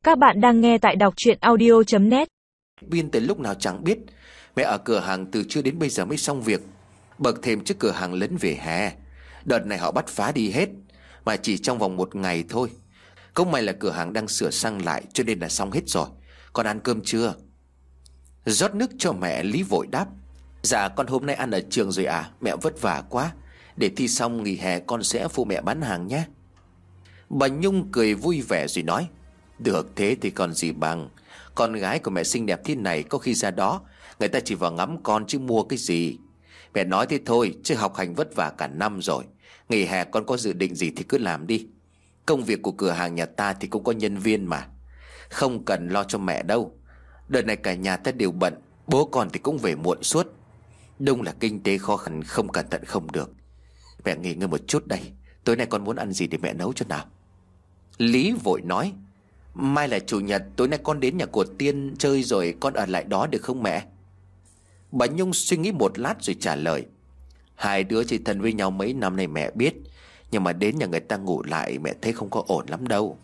Các bạn đang nghe tại đọc truyện audio.net. Biên từ lúc nào chẳng biết. Mẹ ở cửa hàng từ trưa đến bây giờ mới xong việc. Bậc thêm chiếc cửa hàng lấn về hè. Đợt này họ bắt phá đi hết, mà chỉ trong vòng 1 ngày thôi. Cũng may là cửa hàng đang sửa sang lại, cho nên là xong hết rồi. Con ăn cơm chưa? Rót nước cho mẹ, Lý vội đáp: Dạ con hôm nay ăn ở trường rồi à. Mẹ vất vả quá. Để thi xong nghỉ hè con sẽ phụ mẹ bán hàng nhé. Bà Nhung cười vui vẻ rồi nói: Được thế thì còn gì bằng. Con gái của mẹ xinh đẹp thế này, có khi ra đó người ta chỉ vào ngắm con chứ mua cái gì. Mẹ nói thế thôi chứ học hành vất vả cả năm rồi. Nghỉ hè con có dự định gì thì cứ làm đi. Công việc của cửa hàng nhà ta thì cũng có nhân viên mà. Không cần lo cho mẹ đâu. Đợt này cả nhà ta đều bận. Bố con thì cũng về muộn suốt. Đúng là kinh tế khó khăn, không cẩn thận không được. Mẹ nghỉ ngơi một chút đây. Tối nay con muốn ăn gì để mẹ nấu cho nào. Lý vội nói: Mai là chủ nhật, tối nay con đến nhà của Tiên chơi rồi con ở lại đó được không mẹ? Bà Nhung suy nghĩ một lát rồi trả lời: Hai đứa chỉ thân với nhau mấy năm nay mẹ biết, nhưng mà đến nhà người ta ngủ lại mẹ thấy không có ổn lắm đâu.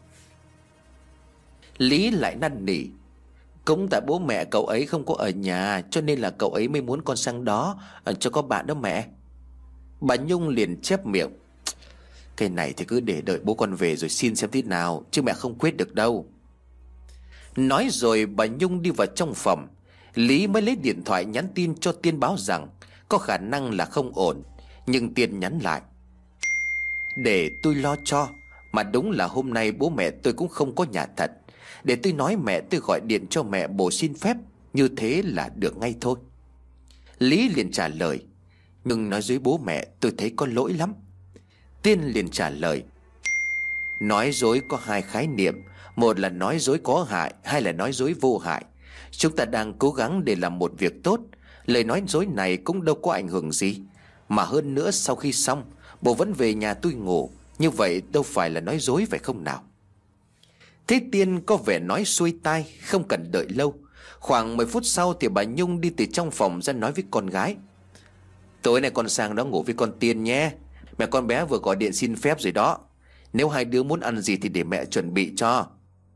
Lý lại năn nỉ: Cũng tại bố mẹ cậu ấy không có ở nhà, cho nên là cậu ấy mới muốn con sang đó cho có bạn đó mẹ. Bà Nhung liền chép miệng: Cái này thì cứ để đợi bố con về rồi xin xem thế nào, chứ mẹ không quyết được đâu. Nói rồi bà Nhung đi vào trong phòng. Lý mới lấy điện thoại nhắn tin cho Tiên báo rằng có khả năng là không ổn. Nhưng Tiên nhắn lại: Để tôi lo cho. Mà đúng là hôm nay bố mẹ tôi cũng không có nhà thật. Để tôi nói mẹ tôi gọi điện cho mẹ bố xin phép. Như thế là được ngay thôi. Lý liền trả lời: Nhưng nói dối bố mẹ tôi thấy có lỗi lắm. Tiên liền trả lời: Nói dối có 2 khái niệm. Một là nói dối có hại, hai là nói dối vô hại. Chúng ta đang cố gắng để làm một việc tốt. Lời nói dối này cũng đâu có ảnh hưởng gì. Mà hơn nữa sau khi xong bố vẫn về nhà tôi ngủ. Như vậy đâu phải là nói dối phải không nào? Thế Tiên có vẻ nói xuôi tai, không cần đợi lâu. Khoảng 10 phút sau thì bà Nhung đi từ trong phòng ra nói với con gái: Tối nay con sang đó ngủ với con Tiên nhé. Mẹ con bé vừa gọi điện xin phép rồi đó. Nếu hai đứa muốn ăn gì thì để mẹ chuẩn bị cho.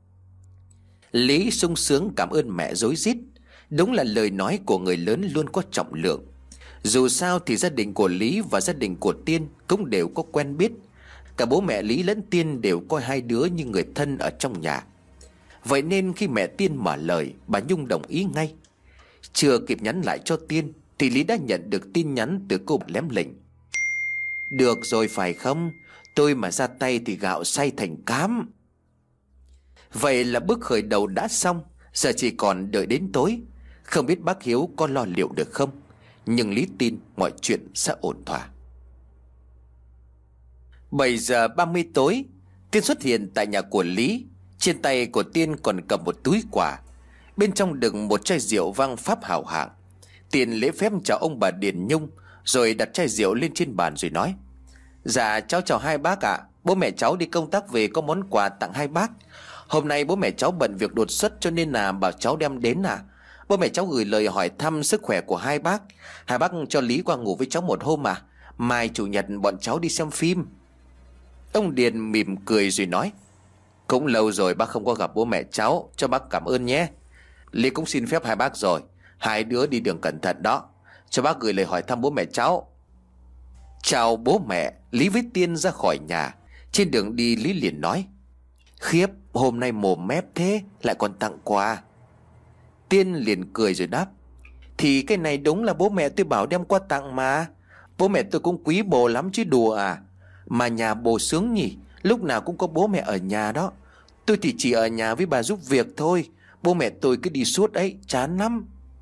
Lý sung sướng cảm ơn mẹ rối rít. Đúng là lời nói của người lớn luôn có trọng lượng. Dù sao thì gia đình của Lý và gia đình của Tiên cũng đều có quen biết. Cả bố mẹ Lý lẫn Tiên đều coi hai đứa như người thân ở trong nhà. Vậy nên khi mẹ Tiên mở lời, bà Nhung đồng ý ngay. Chưa kịp nhắn lại cho Tiên thì Lý đã nhận được tin nhắn từ cô lém lỉnh: Được rồi phải không? Tôi mà ra tay thì gạo xay thành cám. Vậy là bước khởi đầu đã xong. Giờ chỉ còn đợi đến tối. Không biết bác Hiếu có lo liệu được không? Nhưng Lý tin mọi chuyện sẽ ổn thỏa. 7 giờ 30 tối, Tiên xuất hiện tại nhà của Lý. Trên tay của Tiên còn cầm một túi quà. Bên trong đựng một chai rượu vang pháp hảo hạng. Tiên lễ phép chào ông bà Điền Nhung, rồi đặt chai rượu lên trên bàn rồi nói: Dạ cháu chào hai bác ạ. Bố mẹ cháu đi công tác về có món quà tặng hai bác. Hôm nay bố mẹ cháu bận việc đột xuất cho nên là bảo cháu đem đến à. Bố mẹ cháu gửi lời hỏi thăm sức khỏe của hai bác. Hai bác cho Lý qua ngủ với cháu một hôm à. Mai chủ nhật bọn cháu đi xem phim. Ông Điền mỉm cười rồi nói: Cũng lâu rồi bác không có gặp bố mẹ cháu, cho bác cảm ơn nhé. Lý cũng xin phép hai bác rồi. Hai đứa đi đường cẩn thận đó. Cho bác gửi lời hỏi thăm bố mẹ cháu. Chào bố mẹ, Lý với Tiên ra khỏi nhà. Trên đường đi Lý liền nói: Khiếp, hôm nay mồm mép thế, lại còn tặng quà. Tiên liền cười rồi đáp: Thì cái này đúng là bố mẹ tôi bảo đem qua tặng mà. Bố mẹ tôi cũng quý bồ lắm chứ đùa à. Mà nhà bồ sướng nhỉ, lúc nào cũng có bố mẹ ở nhà đó. Tôi thì chỉ ở nhà với bà giúp việc thôi. Bố mẹ tôi cứ đi suốt ấy, chán lắm.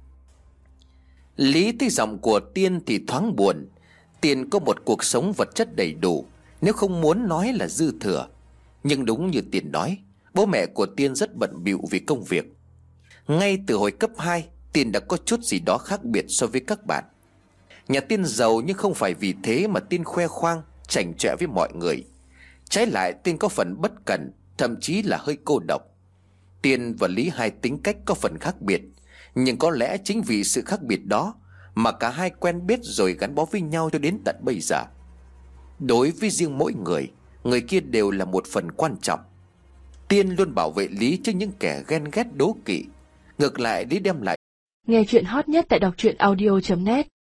Lý thấy giọng của Tiên thì thoáng buồn. Tiên có một cuộc sống vật chất đầy đủ, nếu không muốn nói là dư thừa. Nhưng đúng như Tiên nói, bố mẹ của Tiên rất bận bịu vì công việc. Ngay từ hồi cấp 2, Tiên đã có chút gì đó khác biệt so với các bạn. Nhà Tiên giàu nhưng không phải vì thế mà Tiên khoe khoang, chảnh chọe với mọi người. Trái lại Tiên có phần bất cẩn, thậm chí là hơi cô độc. Tiên và Lý hai tính cách có phần khác biệt, nhưng có lẽ chính vì sự khác biệt đó mà cả hai quen biết rồi gắn bó với nhau cho đến tận bây giờ. Đối với riêng mỗi người, người kia đều là một phần quan trọng. Tiên luôn bảo vệ Lý trước những kẻ ghen ghét đố kỵ. Ngược lại Lý đem lại. Nghe chuyện hot nhất tại đọc truyện audio.net.